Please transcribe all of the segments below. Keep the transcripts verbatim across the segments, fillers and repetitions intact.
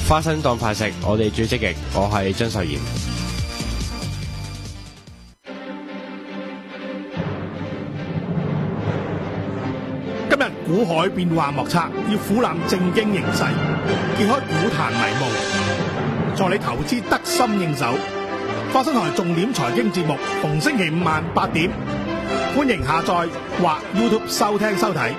花生當飯食，我哋最積極。我係張秀賢。 今日股海變幻莫測，要俯瞰正經形勢，揭開股壇迷霧，助你投資得心應手。花生台重點財經節目，逢星期五晚八點，歡迎下載或 YouTube 收聽收睇。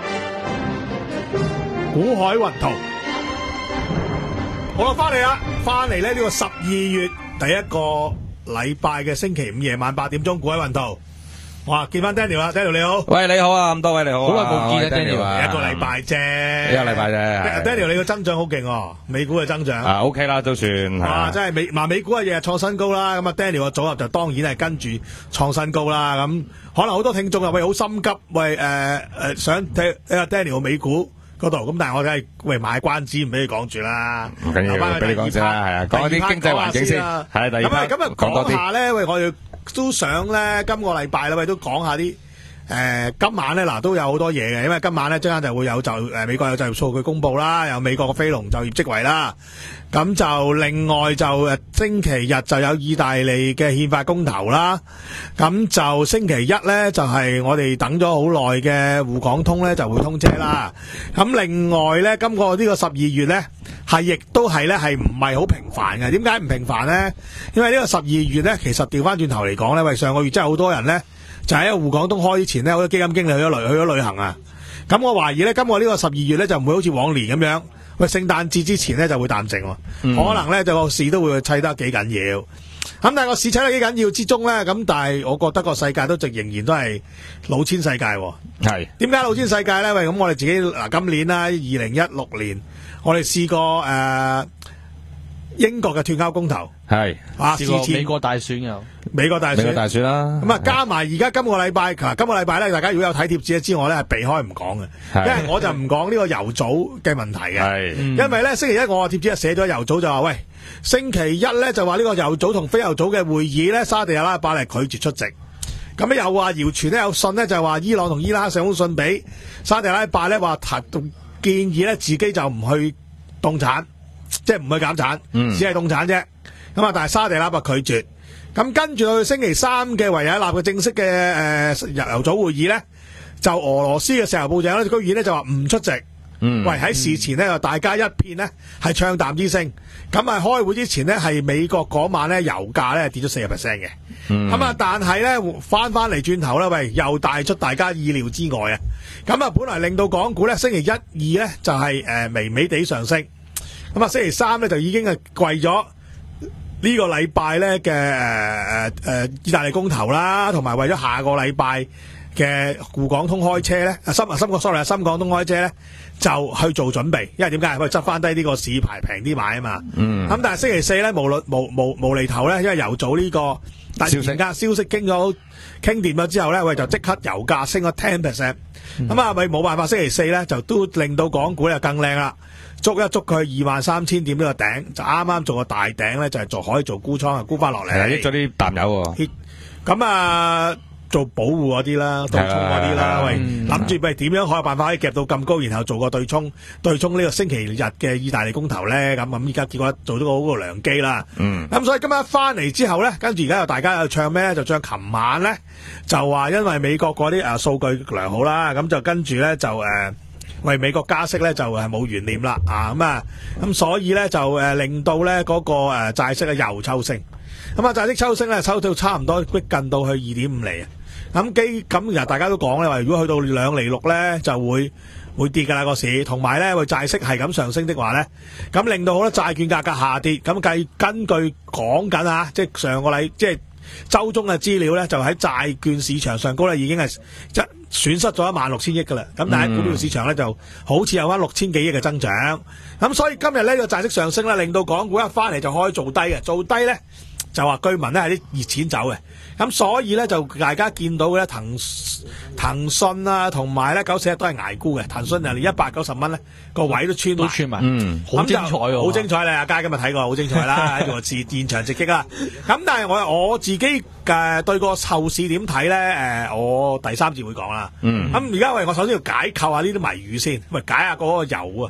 股海雲圖，好啦，翻嚟啦，翻嚟咧呢個十二月第一個禮拜嘅星期五夜晚八點鐘，股海雲圖。哇！見翻 Daniel 啦 ，Daniel 你好。 喂，你好啊，咁多位你好啊。 好耐冇見啊 Daniel 啊， 一個禮拜啫， 一個禮拜啫。 Daniel 你個增長好勁喎，美股嘅增長。 啊 ，OK 啦，都算。 哇！真係美嗱美股啊，日日創新高啦。咁啊，Daniel 個組合就當然係跟住創新高啦。咁可能好多聽眾啊，喂，好心急，喂，誒、呃、誒，想睇阿 Daniel 個美股嗰度。咁但係我梗係喂買關子，唔俾你講住啦。 唔緊要，俾你講先啦，係啊，講啲經濟環境先。係第二 part 咁啊，講下咧，喂，我哋都想咧，今個禮拜啦，喂，都講下啲。誒、呃，今晚咧嗱都有好多嘢嘅，因為今晚咧陣間就會有就誒、呃、美國有就業數據公布啦，有美國嘅非農就業職位啦，咁就另外就誒星期日就有意大利嘅憲法公投啦，咁就星期一咧就係、是、我哋等咗好耐嘅滬港通咧就會通車啦，咁另外咧今個呢個十二月咧係亦都係咧係唔係好平凡嘅？點解唔平凡咧？因為呢個十二月咧其實調翻轉頭嚟講咧，喂上個月真係好多人咧。就喺滬港通開之前呢，好多基金經理去咗旅去咗旅行啊！咁我懷疑呢，今個呢個十二月呢，就唔會好似往年咁樣，喂聖誕節之前呢就會淡靜喎，嗯、可能呢就個市都會砌得幾緊要。咁但係個市砌得幾緊要之中呢，咁但係我覺得個世界都仍然都係老千世界。係點解老千世界呢？喂，咁我哋自己嗱今年啦，二零一六年，我哋試過誒、呃、英國嘅脫歐公投， 係啊，試過美國大選又。 美國大選， 美國大選啦。 咁啊，加埋而家今個禮拜，嗱，今個禮拜咧，大家如果有睇貼紙之外咧，係避開唔講嘅，因為我就唔講呢個油組嘅問題嘅。係，因為咧星期一我個貼紙係寫咗油組就話，喂，星期一咧就話呢個油組同非油組嘅會議咧，沙地阿拉伯咧拒絕出席。咁咧又話謠傳咧有信咧就話伊朗同伊拉克上封信俾沙地阿拉伯咧話建議咧自己就唔去凍產，即係唔去減產，嗯、只係凍產啫。咁啊，但係沙地阿拉伯拒絕。咁跟住去星期三嘅維也納嘅正式嘅誒油組會議咧，就俄羅斯嘅石油部長咧居然咧就話唔出席。嗯，喂喺事前咧，大家一片呢係唱淡之聲。咁啊，開會之前呢，係美國嗰晚咧油價咧跌咗四十 percent 嘅。嗯，咁啊，但係咧翻翻嚟轉頭咧，喂又大出大家意料之外啊！咁啊，本來令到港股咧星期一、二咧就係、是、誒、呃、微微地上升。咁啊，星期三咧就已經係貴咗。呢個禮拜咧嘅誒誒誒意大利公投啦，同埋為咗下個禮拜嘅滬港通開車咧，啊深啊深個 sorry 啊深港通開車咧，就去做準備，因為點解？佢執翻低呢個市牌平啲買啊嘛。嗯。咁但係星期四咧，無論無無無厘頭咧，因為油組呢個突然間消息傾咗傾掂咗之後咧，喂就即刻油價升咗 ten percent。咁啊，咪冇辦法，星期四咧就都令到港股又更靚啦。捉一捉佢二萬三千點呢個頂，就啱啱做個大頂咧，就係、是、做可以做沽倉啊，沽翻落嚟。係益咗啲淡友喎。咁啊，做保護嗰啲啦，對沖嗰啲啦，喂，諗住咪點樣可有辦法可以夾到咁高，然後做個對沖，對沖呢個星期日嘅意大利公投咧，咁咁依家結果做咗個好個良機啦。嗯。咁所以今日翻嚟之後咧，跟住而家又大家又唱咩咧？就唱琴晚咧，就話因為美國嗰啲誒數據良好啦，咁就跟住咧就誒。呃為美國加息咧就係冇懸念啦，啊咁啊咁所以咧就誒、呃、令到咧嗰、那個誒、呃、債息啊又抽升，咁啊債息抽升咧抽到差唔多逼近到去二點五厘啊，咁基咁其實大家都講咧話，如果去到兩厘六咧就會會跌噶啦個市，同埋咧個債息係咁上升的話咧，咁令到好多債券價格下跌，咁計根據講緊啊，即係上個禮即係週中嘅資料咧，就喺債券市場上高咧已經係一。損失咗一萬六千億噶啦，咁但係股票市場咧就好似有翻六千幾億嘅增長，咁所以今日呢個債息上升咧，令到港股一翻嚟就可以做低嘅，做低咧就話居民咧係啲熱錢走嘅，咁所以咧就大家見到嘅咧騰騰訊啊，同埋咧九四一都係捱沽嘅，騰訊就連一百九十蚊咧個位都穿都穿埋， 嗯， 好精彩喎， 好精彩咧！阿佳今日睇過，好精彩啦，喺度現現場直擊啦。咁但係我我自己嘅對個後市點睇咧？誒，我第三節會講啦。嗯，咁而家喂，我首先要解構下呢啲謎語先，喂，解下嗰個油啊。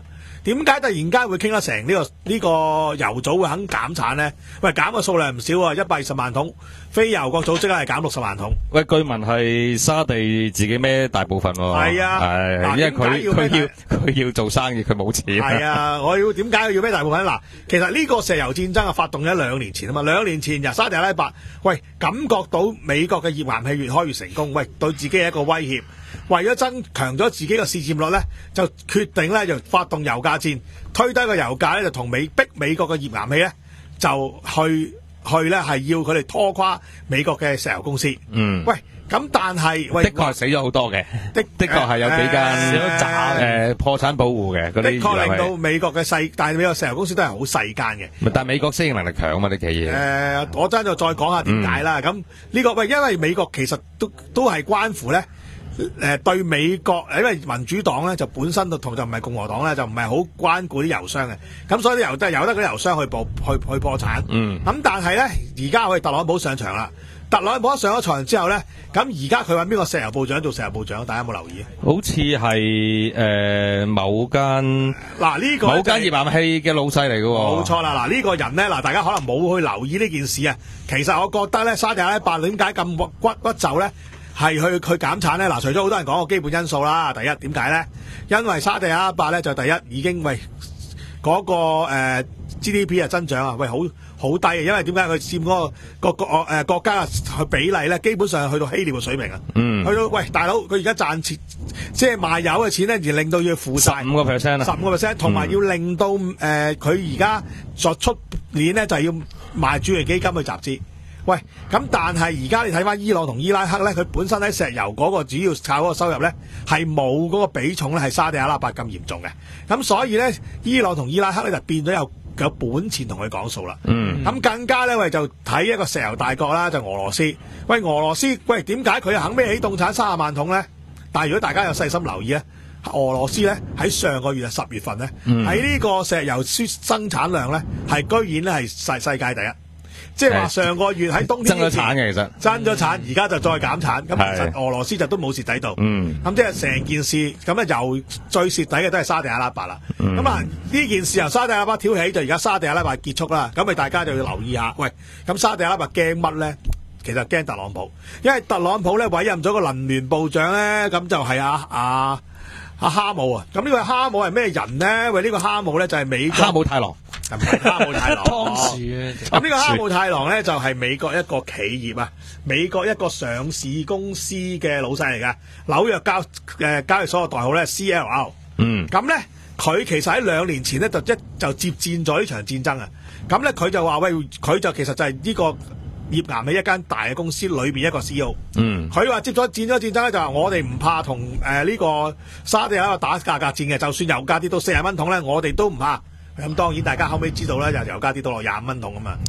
點解突然間會傾得成呢、這個呢、這個油組會肯減產咧？喂，減嘅數量唔少啊，一百二十萬桶，非油國組織係減六十萬桶。 喂，據聞係沙地自己孭大部分喎。 係啊， 係，因為佢佢要佢要做生意，佢冇錢。 係啊，我要點解要孭大部分嗱，其實呢個石油戰爭啊，發動咗兩年前啊嘛，兩年前由沙地阿拉伯，喂，感覺到美國嘅頁岩氣越開越成功，喂，對自己係一個威脅。為咗增強咗自己嘅市佔率咧，就決定咧就發動油價戰，推低個油價咧就同美逼美國嘅頁岩氣咧就去去咧係要佢哋拖垮美國嘅石油公司。嗯，喂，咁但係喂， 的確係死咗好多嘅，的的確係有幾間誒破產保護嘅， 的確令到美國嘅細，但係美國石油公司都係好細間嘅。 但係美國適應能力強啊嘛，呢企業。 誒，我真係再講下點解啦。咁呢個喂，因為美國其實都都係關乎咧。誒、呃，對美國，因為民主黨咧就本身就同就唔係共和黨咧，就唔係好關顧啲油商嘅，咁所以啲油都係由得嗰啲油商去破去去破產。嗯，咁但係咧，而家我哋特朗普上場啦，特朗普一上咗場之後咧，咁而家佢揾邊個石油部長做石油部長？大家有冇留意？ 好似係誒某間嗱呢個某間頁岩氣嘅老細嚟嘅喎。 冇錯啦，嗱呢個人咧，嗱大家可能冇去留意呢件事啊。其實我覺得咧，沙地阿拉伯點解咁屈屈就咧？係去去減產咧，嗱，除咗好多人講個基本因素啦，第一點解咧？因為沙地阿拉伯咧就第一已經喂嗰、那個誒、呃、G D P 啊增長啊，喂好好低啊，因為點解佢佔嗰、那個個國誒國家嘅比例咧，基本上去到希臘嘅水平啊，嗯，去到喂大佬佢而家賺錢，即係賣油嘅錢咧，而令到要負債十五個 percent 啊， 十五個 percent， 同埋要令到誒佢而家作出年咧就係要賣主權基金去集資。喂，咁但係而家你睇翻伊朗同伊拉克咧，佢本身喺石油嗰個主要靠嗰個收入咧，係冇嗰個比重咧係沙地阿拉伯咁嚴重嘅。咁所以咧，伊朗同伊拉克咧就變咗有有本錢同佢講數啦。嗯，咁更加咧，喂就睇一個石油大國啦，就俄羅斯。喂，俄羅斯，喂點解佢肯孭起凍產三十萬桶咧？但係如果大家有細心留意咧，俄羅斯咧喺上個月啊十月份咧，喺呢、嗯、個石油生產量咧係居然咧係世世界第一。即係話上個月喺冬天增咗產嘅，其實增咗產，而家就再減產。咁其實俄羅斯就都冇蝕底到。嗯，咁即係成件事咁咧，由最蝕底嘅都係沙地阿拉伯啦。咁啊呢件事由沙地阿拉伯挑起，就而家沙地阿拉伯結束啦。咁咪大家就要留意下。喂，咁沙地阿拉伯驚乜咧？其實驚特朗普，因為特朗普咧委任咗個能源部長咧，咁就係阿阿阿哈姆啊。咁呢個哈姆係咩人咧？喂，呢、這個哈姆咧就係美國哈姆太郎。 唔係哈姆太郎， 當時咁呢個哈姆太郎咧就係美國一個企業啊，美國一個上市公司嘅老細嚟㗎，紐約交誒交易所嘅代號咧 C L R。嗯，咁咧佢其實喺兩年前咧就一就接戰咗呢場戰爭啊。咁咧佢就話喂，佢就其實就係呢個頁岩氣一間大嘅公司裏邊一個 C E O。嗯，佢話接咗戰咗戰爭咧就話我哋唔怕同誒呢個沙地阿拉伯打價格戰嘅，就算油價跌到四十蚊桶咧，我哋都唔怕。咁當然大家後尾知道咧，就油價跌到落廿五蚊桶啊嘛，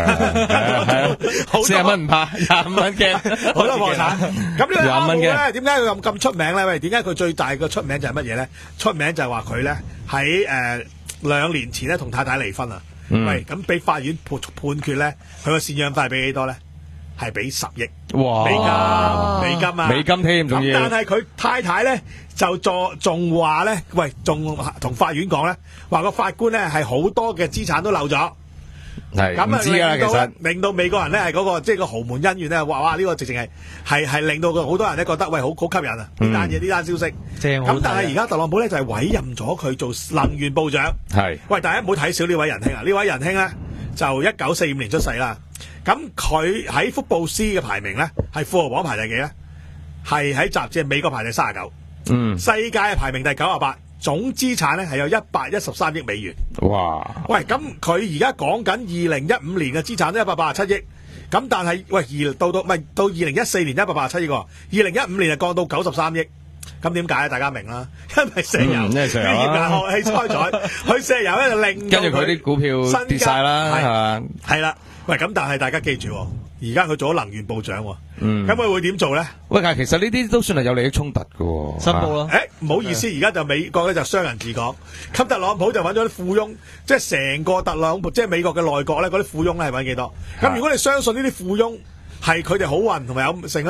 四十蚊唔怕，廿五蚊驚， 好多破產。咁呢個哈姆咧，點解佢咁咁出名咧？喂，點解佢最大嘅出名就係乜嘢咧？出名就係話佢咧喺誒兩年前咧同太太離婚啊。嗯、喂，咁俾法院判判決咧，佢個贍養費俾幾多咧？係俾十億美金，美金啊， 美金添，仲要。 但係佢太太咧就仲仲話咧，喂，仲同法院講咧，話個法官咧係好多嘅資產都漏咗。 係咁啊，唔知啊，其實令到美國人咧係嗰個即係個豪門恩怨咧，哇哇呢、這個直情係係係令到佢好多人咧覺得喂好好吸引啊！呢單嘢呢單消息。咁但係而家特朗普咧就係、是、委任咗佢做能源部長。係。喂，大家唔好睇小呢位仁兄啊！呢位仁兄咧就一九四五年出世啦。咁佢喺福布斯嘅排名咧，係富豪榜排第幾咧？係喺雜誌美國排第三十九，嗯，世界排名第九十八，總資產咧係有一百一十三億美元。哇！喂，咁佢而家講緊二零一五年嘅資產都一百八十七億，咁但係喂二到到唔係到二零一四年一百八十七億喎，二零一五年就降到九十三億。咁點解大家明啦，因為石油， 嗯、石油啊， 頁岩氣開採，佢石油咧就令跟住佢啲股票跌晒啦，係嘛？ 係啦，喂，咁但係大家記住，而家佢做咗能源部長，嗯，咁佢會點做咧？ 喂，但係其實呢啲都算係有利益衝突㗎， 申報咯。 誒，唔好意思，而家就美國咧就商人治港，咁特朗普就揾咗啲富翁，即係成個特朗普，即係美國嘅內閣咧，嗰啲富翁咧係揾幾多？咁如果你相信呢啲富翁係佢哋好運同埋有性咧？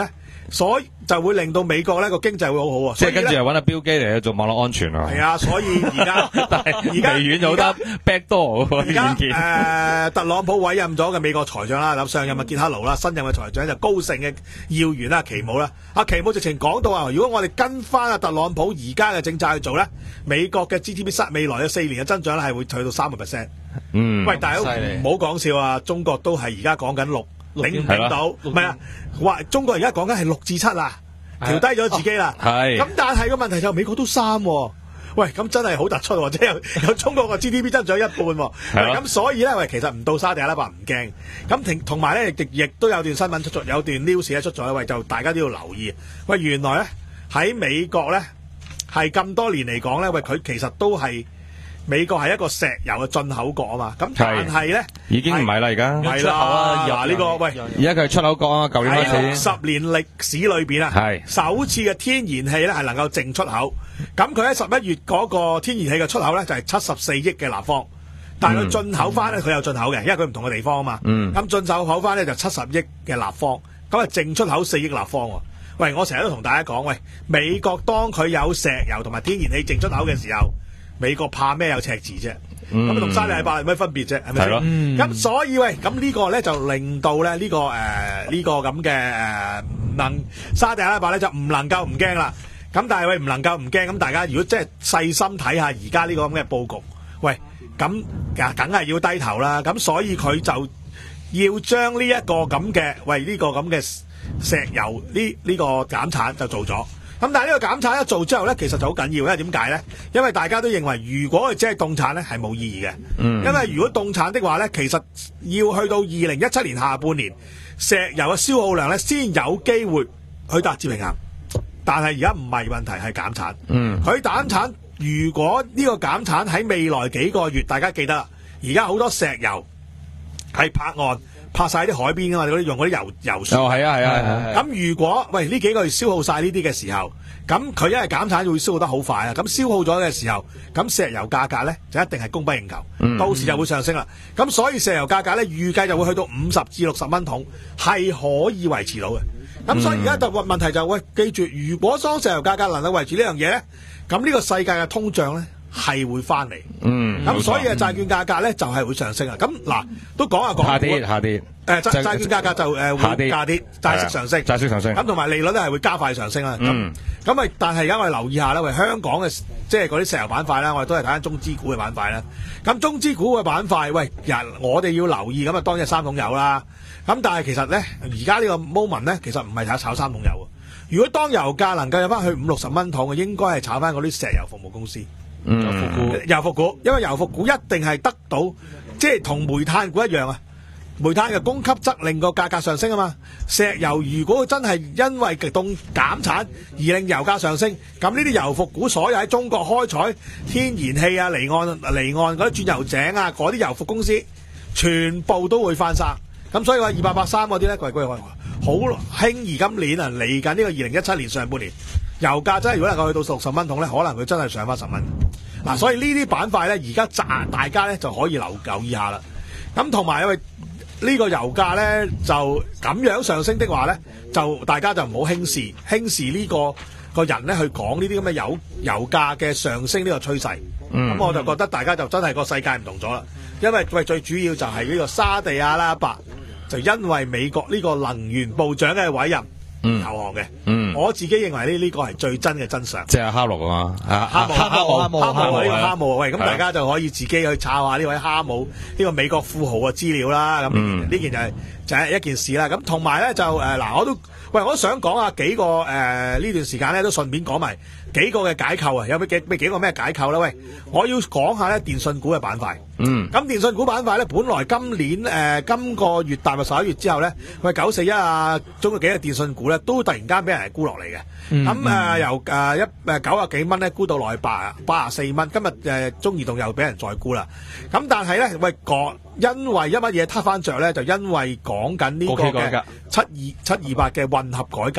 所以就會令到美國咧個經濟會好好啊。 即係跟住又揾阿標基嚟做網絡安全啊。 係啊，所以而家而家微軟有得 backdoor 而家誒特朗普委任咗嘅美國財長啦，咁上任嘅傑克勞啦，新任嘅財長就高盛嘅要員啦，奇姆啦。阿奇姆直情講到啊，如果我哋跟翻阿特朗普而家嘅政策去做咧，美國嘅 G D P 未來嘅四年嘅增長咧係會去到三個 percent。嗯，喂，大佬唔好講笑啊！中國都係而家講緊六，頂唔頂到？唔係啊，話中國而家講緊係六至七啦，調低咗自己啦。係咁，但係個問題就美國都三。喂，咁真係好突出，即係有有中國個 G D P 增長一半。咁所以咧，喂，其實唔到沙地阿拉伯唔驚。咁同埋咧，亦亦都有段新聞出咗，有段 news 咧出咗，喂，就大家都要留意。喂，原來咧喺美國咧係咁多年嚟講咧，喂，佢其實都係。美國係一個石油嘅進口國啊嘛，咁但係咧已經唔係啦，而家係啦，嗱呢個喂， 而家佢係出口國啊，舊年開始十年歷史裏邊啊，係首次嘅天然氣咧係能夠淨出口，咁佢喺十一月嗰個天然氣嘅出口咧就係七十四億嘅立方，但係佢進口翻咧佢有進口嘅，因為佢唔同嘅地方啊嘛，咁進口口翻咧就七十億嘅立方，咁啊淨出口四億立方喎。喂，我成日都同大家講，喂，美國當佢有石油同埋天然氣淨出口嘅時候。美國怕咩有赤字啫？咁同沙地阿拉伯有咩分別啫？係咪先？咁、嗯、所以喂，咁呢個咧就令到咧、這、呢個誒呢、呃這個咁嘅誒能沙地阿拉伯咧就唔能夠唔驚啦。咁但係喂唔能夠唔驚，咁大家如果即係細心睇下而家呢個咁嘅佈局，喂咁梗係要低頭啦。咁所以佢就要將呢一個咁嘅喂呢、這個咁嘅石油呢呢、這個減產就做咗。咁但係呢個減產一做之後咧，其實就好緊要，因為點解咧？因為大家都認為，如果佢只係凍產咧，係冇意義嘅。嗯。因為如果凍產的話咧，其實要去到二零一七年下半年，石油嘅消耗量咧，先有機會去達至平衡。但係而家唔係問題，係減產。嗯。佢減產，如果呢個減產喺未來幾個月，大家記得啦，而家好多石油係泊岸。拍晒啲海邊噶嘛，嗰啲用嗰啲油油船。哦，係啊，係啊。咁如果喂呢幾個月消耗晒呢啲嘅時候，咁佢因為減產會消耗得好快啊。咁消耗咗嘅時候，咁石油價格咧就一定係供不應求，嗯、到時就會上升啦。咁所以石油價格咧預計就會去到五十至六十蚊桶，係可以維持到嘅。咁所以而家就問題就係、喂，記住，如果當石油價格能夠維持呢樣嘢咧，咁呢個世界嘅通脹咧係會翻嚟。嗯，咁所以啊，債券價格咧就係會上升啊。咁嗱，都講下講下跌，下跌。誒債債券價格就誒會下跌，債息上升，債息上升。咁同埋利率咧係會加快上升啦。咁咁咪，但係而家我哋留意下啦，喂，香港嘅即係嗰啲石油板塊啦，我哋都係睇緊中資股嘅板塊啦。咁中資股嘅板塊，喂，人我哋要留意咁啊，當然係三桶油啦。咁但係其實咧，而家呢個 moment 咧，其實唔係炒炒三桶油啊。如果當油價能夠有翻去五六十蚊桶嘅，應該係炒翻嗰啲石油服務公司。嗯，油服股，油服股，因為油服股一定係得到，即係同煤炭股一樣啊。煤炭嘅供給側令個價格上升啊嘛，石油如果真係因為極凍減產而令油價上升，咁呢啲油服股所有喺中國開採天然氣啊、離岸離岸嗰啲鑽油井啊、嗰啲油服公司，全部都會翻生。咁所以話二八八三嗰啲咧，貴貴好輕易今年啊，嚟緊呢個二零一七年上半年，油價真係如果能夠去到六十蚊桶咧，可能佢真係上翻十蚊。嗱、啊，所以呢啲板塊咧，而家賺大家咧就可以留留意下啦。咁同埋因為呢個油價咧就咁樣上升的話咧，就大家就唔好輕視輕視呢個個人咧去講呢啲咁嘅油油價嘅上升呢個趨勢。咁、嗯、我就覺得大家就真係個世界唔同咗啦，因為喂最主要就係呢個沙地阿拉伯就因為美國呢個能源部長嘅委任投降嘅。嗯，我自己認為呢呢個係最真嘅真相。即係哈姆啊嘛，哈姆哈姆哈姆哈姆呢個哈姆，喂，咁大家就可以自己去抄下呢位哈姆呢個美國富豪嘅資料啦。咁呢、嗯、件就係、是、就係、是、一件事啦。咁同埋咧就誒嗱、呃，我都喂我都想講下幾個誒呢、呃、段時間咧都順便講埋幾個嘅解構啊，有咩幾咩幾個咩解構咧？喂，我要講下咧電信股嘅板塊。嗯，咁電信股板塊咧，本來今年誒、呃、今個月踏入十一月之後咧，喂九四一啊，中國幾隻電信股咧都突然間俾人沽落嚟嘅。咁、嗯、誒、呃、由誒一誒九啊幾蚊咧沽到落去八八啊四蚊，今日誒、呃、中移動又俾人再沽啦。咁但係咧喂講，因為一乜嘢撻翻着咧，就因為講緊呢個嘅七二七二八嘅混合改革。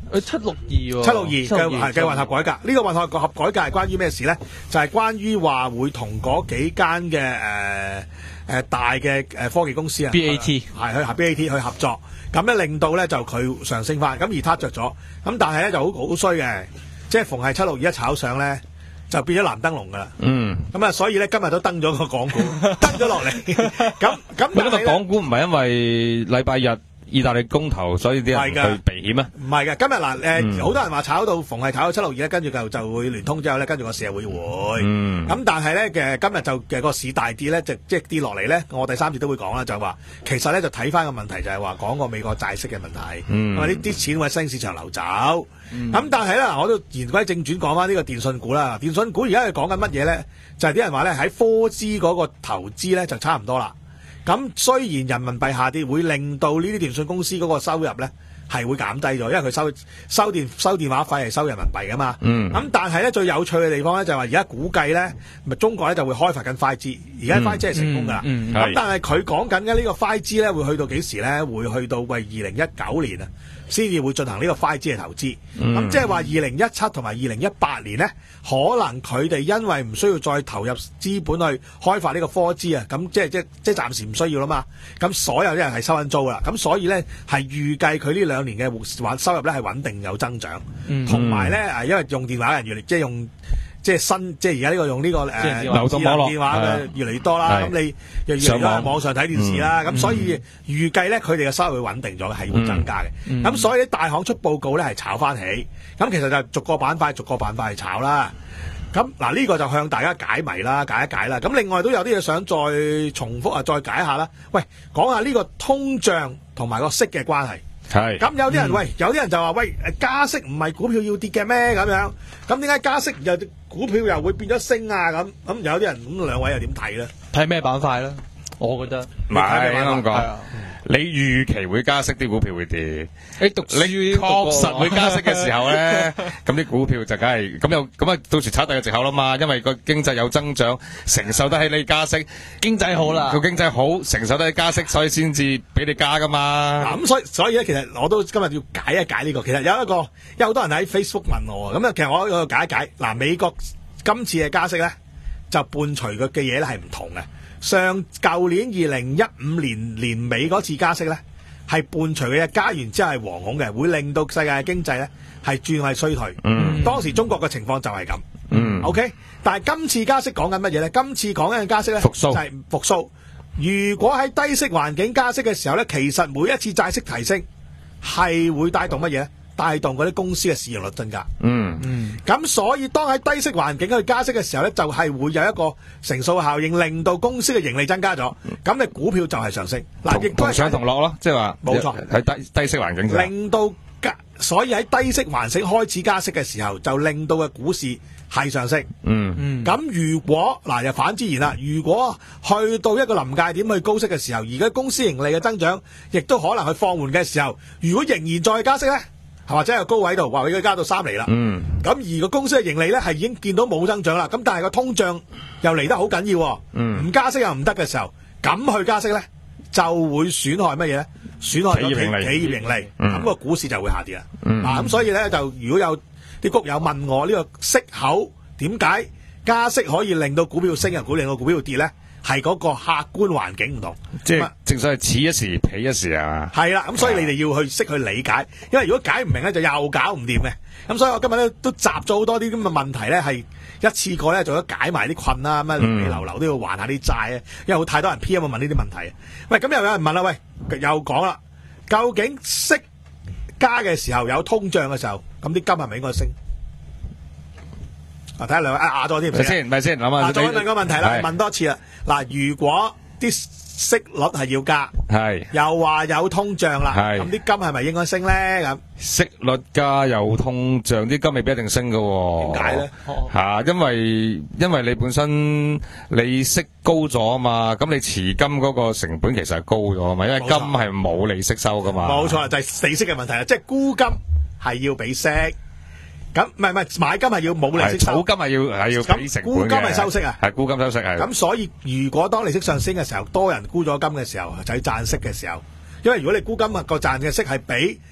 佢七六二喎， 七六二嘅係嘅混合改革。呢、這個混合合改革係關於咩事咧？就係、是、關於話會同嗰幾間嘅誒誒大嘅誒科技公司啊 ，B A T 係去合 B A T 去合作，咁咧令到咧就佢上升翻，咁而撻着咗。咁但係咧就好好衰嘅，即係逢係七六二一炒上咧，就變咗藍燈籠噶啦。嗯。咁啊，所以咧今日都登咗個港股，登咗落嚟。咁咁， 今日港股唔係因為禮拜日意大利公投，所以啲人去避險啊？ 唔係嘅，今日嗱誒，好多人話炒到逢係炒到七六二咧，跟住就就會聯通之後咧，跟住個市又會回。嗯。咁但係咧嘅今日就嘅個市大跌咧，就即係跌落嚟咧。我第三節都會講啦，就話其實咧就睇翻個問題就係話講個美國債息嘅問題，因為呢啲錢會喺新市場流走。咁、嗯、但係咧，我都言歸正傳講翻呢個電信股啦。電信股而家係講緊乜嘢咧？就係、是、啲人話咧喺科資嗰個投資咧就差唔多啦。咁雖然人民幣下跌會令到呢啲電信公司嗰個收入咧係會減低咗，因為佢收收電收電話費係收人民幣噶嘛。嗯。咁但係咧最有趣嘅地方咧就係話而家估計咧，咪中國咧就會開發緊 五 G， 而家 五 G 係成功噶啦。咁、嗯嗯嗯、但係佢講緊嘅呢個 五 G 咧會去到幾時咧？會去到喂二零一九年啊，先至會進行呢個 五 G 嘅投資。咁、嗯、即係話二零一七同埋二零一八年咧，可能佢哋因為唔需要再投入資本去開發呢個 四 G 啊，咁即係即即暫時唔需要啦嘛。咁所有啲人係收緊租噶啦，咁所以咧係預計佢呢兩年嘅收入咧係穩定有增長，同埋咧誒，因為用電話嘅人越嚟即係用即係新即係而家呢個用呢、這個誒、呃、流動網絡電話嘅越嚟越多啦，咁你又越嚟越多喺網上睇電視啦，咁、嗯、所以預計咧佢哋嘅收入會穩定咗，係會增加嘅。咁、嗯嗯、所以啲大行出報告咧係炒翻起，咁其實就逐個板塊逐個板塊去炒啦。咁嗱呢個就向大家解謎啦，解一解啦。咁另外都有啲嘢想再重複啊，再解一下啦。喂，講下呢個通脹同埋個息嘅關係。係。咁有啲人、嗯、喂，有啲人就話喂，加息唔係股票要跌嘅咩？咁樣，咁點解加息又股票又會變咗升啊？咁咁有啲人咁兩位又點睇咧？ 睇咩板塊咧？我覺得唔係咁講。你預期會加息，啲股票會跌。你讀書你確實會加息嘅時候咧，咁啲股票就梗係咁又咁啊，到時炒大嘅藉口啦嘛。因為個經濟有增長，承受得起你加息， 經濟好啦， 個經濟好，承受得起加息，所以先至俾你加噶嘛。 嗱咁所以所以咧，其實我都今日要解一解呢個。其實有一個有好多人喺 Facebook 問我，咁啊，其實我要解一解。嗱，美國今次嘅加息咧，就伴隨佢嘅嘢咧係唔同嘅。上舊年二零一五年年尾嗰次加息咧，係伴隨嘅嘢加完之後係惶恐嘅，會令到世界嘅經濟咧係轉為衰退。嗯，當時中國嘅情況就係咁。嗯 ，OK， 但係今次加息講緊乜嘢咧？今次講緊嘅加息咧，復甦就係復甦。如果喺低息環境加息嘅時候咧，其實每一次債息提升係會帶動乜嘢咧？帶動嗰啲公司嘅市盈率增加。嗯嗯，咁所以當喺低息環境去加息嘅時候咧，就係、是、會有一個乘數效應，令到公司嘅盈利增加咗，咁你股票就係上升。嗱，亦都係同上同落咯，即係話冇錯， 喺低低息環境下， 令到加，所以喺低息環境開始加息嘅時候，就令到嘅股市係上升。嗯嗯，咁如果嗱又反之然啦，如果去到一個臨界點去高息嘅時候，而家公司盈利嘅增長亦都可能去放緩嘅時候，如果仍然再加息咧？或者係高位度，話佢加到三厘啦。嗯，咁而個公司嘅盈利咧係已經見到冇增長啦。咁但係個通脹又嚟得好緊要，嗯，唔加息又唔得嘅時候，咁去加息咧就會損害乜嘢咧？損害咗企企業盈利，咁、嗯、個股市就會下跌啦。嗱、嗯，咁、啊、所以咧就如果有啲谷友問我呢、呢個息口點解加息可以令到股票升，又令到股票跌咧？係嗰個客觀環境唔同， 即係正所謂此一時彼一時啊嘛。係啦，咁所以你哋要去識去理解，因為如果解唔明咧，就又搞唔掂嘅。咁所以我今日咧都集咗好多啲咁嘅問題咧，係一次過咧做咗解埋啲困啦，咁啊零零流流都要還下啲債啊，因為好太多人 P M 問呢啲問題。喂，咁又有人問啦，喂，又講啦，究竟息加嘅時候有通脹嘅時候，咁啲金係咪應該升？啊！睇下兩位啊，啞咗添， 咪先，咪先諗下。 再問個問題啦，問多次啦。嗱，如果啲息率係要加，係又話有通脹啦，咁啲金係咪應該升咧？咁息率加有通脹，啲金未必一定升噶。 點解咧？ 吓，因為因為你本身你息高咗啊嘛，咁你持金嗰個成本其實係高咗啊嘛，因為金係冇利息收噶嘛。 冇錯，就係利息嘅問題啦，即係沽金係要俾息。咁唔係唔係買金係要冇利息收， 儲金係要係要俾成本嘅。沽金係收息啊， 係沽金收息係。 咁所以如果當利息上升嘅時候，多人沽咗金嘅時候，就係賺息嘅時候。因為如果你沽金個賺嘅息係比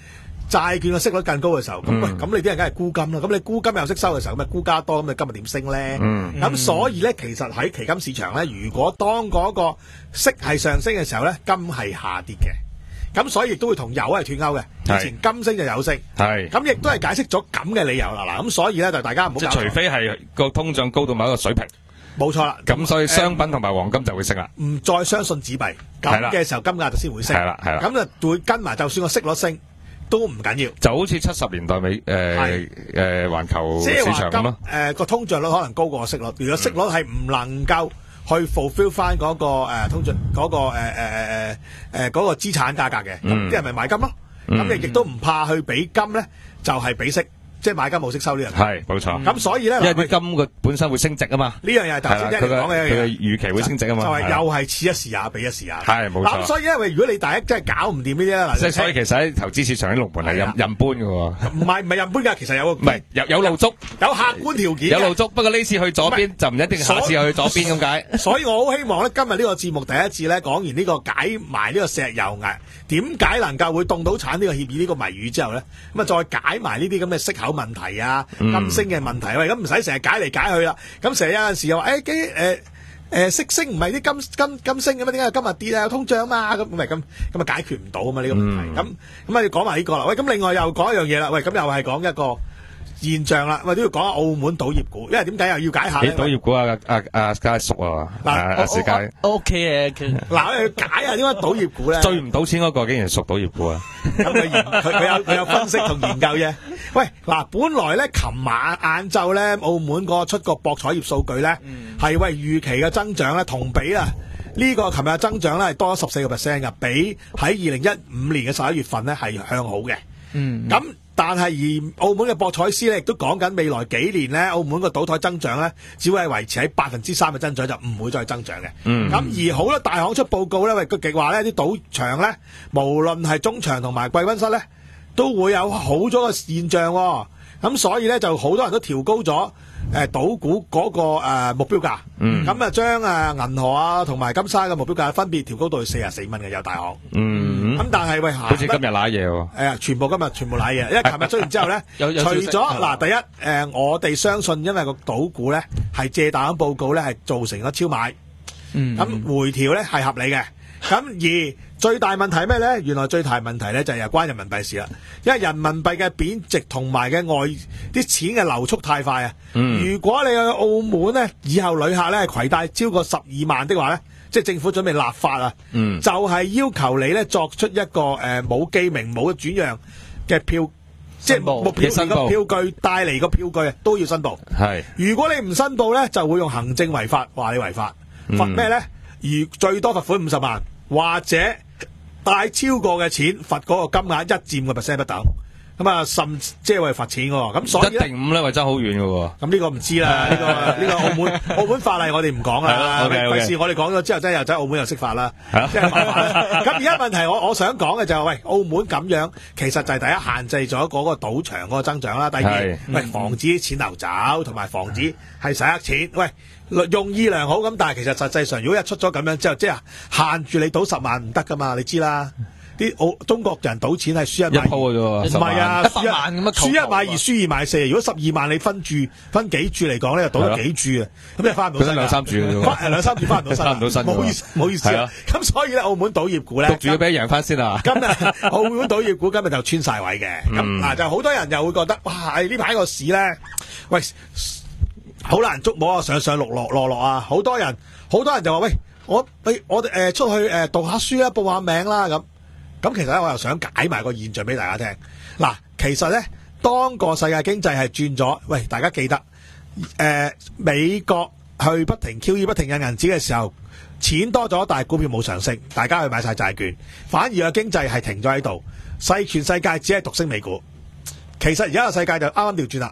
債券嘅息率更高嘅時候，咁喂，咁你啲人梗係沽金啦。咁你沽金又息收嘅時候，咁咪沽加多，咁你今日點升咧？咁、嗯、所以咧，其實喺期金市場咧，如果當嗰個息係上升嘅時候咧，金係下跌嘅。咁所以亦都會同油係脫鈎嘅。以前金升就有升，係咁亦都係解釋咗咁嘅理由啦。嗱，咁所以咧就大家唔好即係除非係個通脹高到某一個水平，冇錯啦。咁所以商品同埋黃金就會升啦。唔再相信紙幣咁嘅時候，金價就先會升。係啦，係啦。咁就會跟埋，就算個息率升都唔緊要。就好似七十年代尾誒誒環球市場咁咯。誒個通脹率可能高過息率，如果息率係唔能夠去 fulfill 翻嗰個誒通脹嗰個誒誒誒誒誒嗰個資產價格嘅，咁啲人咪買金咯。咁亦亦都唔怕去俾金咧，就係俾息。即係買金冇息收呢樣嘢，係冇錯。咁所以咧，因為啲金個本身會升值啊嘛。呢樣嘢係頭先聽你講嘅嘢，佢嘅預期會升值啊嘛。就係又係此一時也彼一時也。係冇錯。咁所以因為如果你第一真係搞唔掂呢啲啦，即係所以其實喺投資市場啲龍門係任任搬嘅喎。唔係唔係任搬㗎，其實有個唔係有有路足，有客觀條件。有路足，不過呢次去左邊就唔一定下次又去左邊咁解。所以我好希望咧，今日呢個節目第一次咧講完呢個解埋呢個石油危點解能夠會凍到產呢個協議呢個謎語之後咧，咁啊再解埋呢啲咁嘅息口問題啊。金升嘅問題，喂，咁唔使成日解嚟解去啦。咁成日有陣時又話，誒，啲誒誒息升唔係啲金金金升嘅咩？點解今日跌啊？有通脹啊嘛？咁咪咁咁啊解決唔到啊嘛？呢個問題。咁咁啊要講埋呢個啦。喂，咁另外又講一樣嘢啦。喂，咁又係講一個現象啦。喂，都要講下澳門賭業股，因為點解又要解下咧？賭業股啊，阿阿家叔啊，嗱，阿時佳 O K 嘅。嗱，我要解下點解賭業股咧？最唔賭錢嗰個竟然屬賭業股啊！咁佢佢佢有佢有分析同研究啫。喂，嗱，本來咧，琴晚晏晝咧，澳門個出國博彩業數據咧，係喂預期嘅增長咧，同比啊，呢個琴日增長咧係多咗十四個 percent 嘅，比喺二零一五年嘅十一月份咧係向好嘅。嗯，咁但係而澳門嘅博彩師咧，亦都講緊未來幾年咧，澳門個賭台增長咧，只會係維持喺百分之三嘅增長，就唔會再增長嘅。嗯，咁而好多大行出報告咧，喂，佢極話咧，啲賭場咧，無論係中場同埋貴賓室咧，都會有好咗嘅現象。喎，咁所以咧就好多人都調高咗誒賭股嗰個誒目標價，咁啊將誒銀河啊同埋金沙嘅目標價分別調高到去四十四蚊嘅有大行，咁但係喂，好似今日瀨嘢喎，誒全部今日全部瀨嘢，因為琴日出完之後咧，除咗嗱第一誒我哋相信因為個賭股咧係借大行報告咧係造成咗超買，咁回調咧係合理嘅。咁而最大問題係咩咧？原來最大問題咧就係有關人民幣事啦，因為人民幣嘅貶值同埋嘅外啲錢嘅流速太快啊！嗯、如果你去澳門咧，以後旅客咧係攜帶超過十二萬的話咧，即係政府準備立法啊，嗯、就係要求你咧作出一個誒冇、呃、記名冇轉讓嘅票，即係目票嘅票據帶嚟個票據啊，都要申報。係如果你唔申報咧，就會用行政違法話你違法，罰咩咧？而最多罰款五十萬。或者帶超過嘅錢罰嗰個金額一佔個 percent 不等，咁啊甚即係為罰錢喎，咁所以一定五咧，為爭好遠嘅喎。咁呢個唔知啦，呢、這個呢、這個澳門澳門法例我哋唔講啦，費事我哋講咗之後真係又走澳門又識法啦，即係麻煩啦。咁而家問題我我想講嘅就係、是、喂，澳門咁樣其實就係第一限制咗嗰個賭場嗰個增長啦，第二喂、嗯、防止錢流走，同埋防止係洗黑錢，喂。用意良好咁，但係其實實際上，如果一出咗咁樣之後，即係限住你賭十萬唔得噶嘛，你知啦。啲澳中國人賭錢係輸一買二，唔係啊，一百萬咁樣，輸一買二，輸二買四。如果十二萬你分注分幾注嚟講咧，就賭咗幾注啊，咁你翻唔到身。兩三注嘅啫，兩三注翻唔到身，翻唔到身。唔好意思，唔好意思啊。咁所以咧，澳門賭業股咧，焗住要俾人贏翻先啊。今日澳門賭業股今日就穿晒位嘅，咁啊就好多人又會覺得，哇！呢排個市咧，喂。好難捉摸啊，上上落落落落啊！好多人，好多人就話喂，我喂我哋誒、呃、出去誒、呃、讀下書啦，報下名啦咁。咁其實咧，我又想解埋個現象俾大家聽。嗱，其實咧，當個世界經濟係轉咗，喂，大家記得誒、呃、美國去不停 Q E 不停印銀紙嘅時候，錢多咗，但係股票冇上升，大家去買晒債券，反而個經濟係停咗喺度，世全世界只係獨升美股。其實而家個世界就啱啱調轉啦。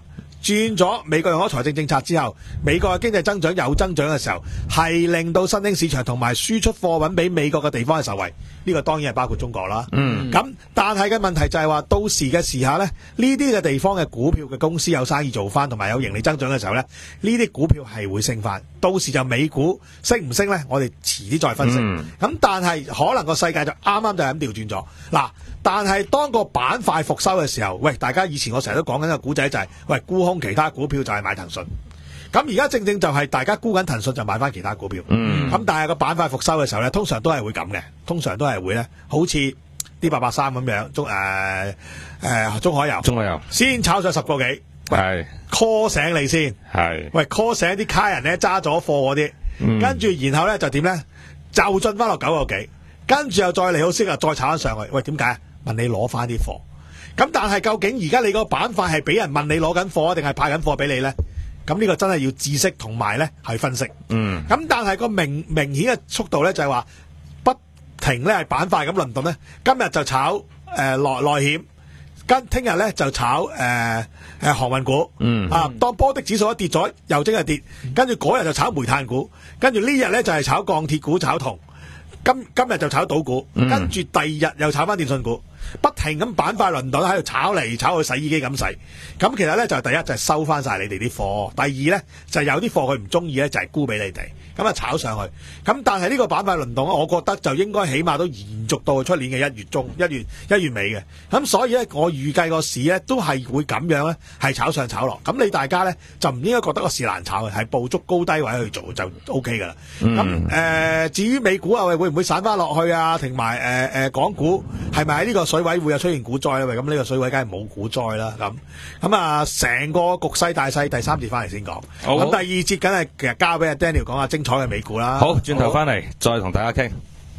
轉咗美國用咗財政政策之後，美國嘅經濟增長有增長嘅時候，係令到新興市場同埋輸出貨品俾美國嘅地方係受惠。呢、這個當然係包括中國啦。嗯，咁但係嘅問題就係話，到時嘅時候呢，呢啲嘅地方嘅股票嘅公司有生意做翻，同埋有盈利增長嘅時候呢，呢啲股票係會升翻。到時就美股升唔升呢？我哋遲啲再分析。咁、嗯、但係可能個世界就啱啱就係咁調轉咗嗱。但係當個板塊復收嘅時候，喂，大家以前我成日都講緊個古仔就係、是，喂，沽空其他股票就係買騰訊。咁而家正正就係大家沽緊騰訊就買翻其他股票。嗯。咁但係個板塊復收嘅時候咧，通常都係會咁嘅，通常都係會咧，好似啲八八三咁樣，中誒誒、呃呃、中海油，中海油先炒上十個幾，係 call 醒你先，係喂 call 醒啲卡人咧揸咗貨嗰啲，跟住然後咧就點咧，就進翻落九個幾，跟住又再利好息啊，再炒翻上去。喂，點解？問你攞翻啲貨，咁但係究竟而家你個板塊係俾人問你攞緊貨，定係派緊貨俾你咧？咁呢個真係要知識同埋咧去分析。嗯。咁但係個明明顯嘅速度咧就係話不停咧係板塊咁輪動咧，今日就炒誒內內險，跟聽日咧就炒誒誒、呃、航運股。嗯。啊，當波的指數一跌咗，又即係跌，跟住嗰日就炒煤炭股，跟住呢日咧就係炒鋼鐵股、炒銅。今今日就炒賭股，跟住第二日又炒翻電信股，不停咁板塊輪動喺度炒嚟炒去，洗衣機咁洗。咁其實咧就係第一就係收翻晒你哋啲貨，第二咧就係有啲貨佢唔中意咧就係沽俾你哋，咁啊炒上去。咁但係呢個板塊輪動，我覺得就應該起碼都延續到出年嘅一月中、一月一月尾嘅。咁所以咧，我預計個市咧都係會咁樣咧，係炒上炒落。咁你大家咧就唔應該覺得個市難炒嘅，係捕捉高低位去做就 O K 噶啦。咁誒、嗯呃，至於美股啊，會唔會散翻落去啊？同埋誒誒港股係咪喺呢個水位會有出現股災咧？咁呢個水位梗係冇股災啦。咁咁啊，成個局勢大勢第三節翻嚟先講。咁第二節梗係其實交俾阿 Daniel 講下精彩嘅美股啦。 好，轉頭翻嚟再同大家傾。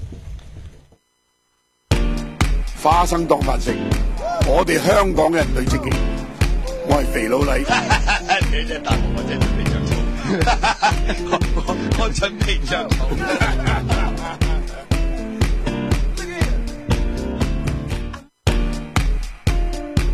花生當飯食，我哋香港人最積極。我係肥佬黎。你真係答我，我真係準備着草。我我準備着草。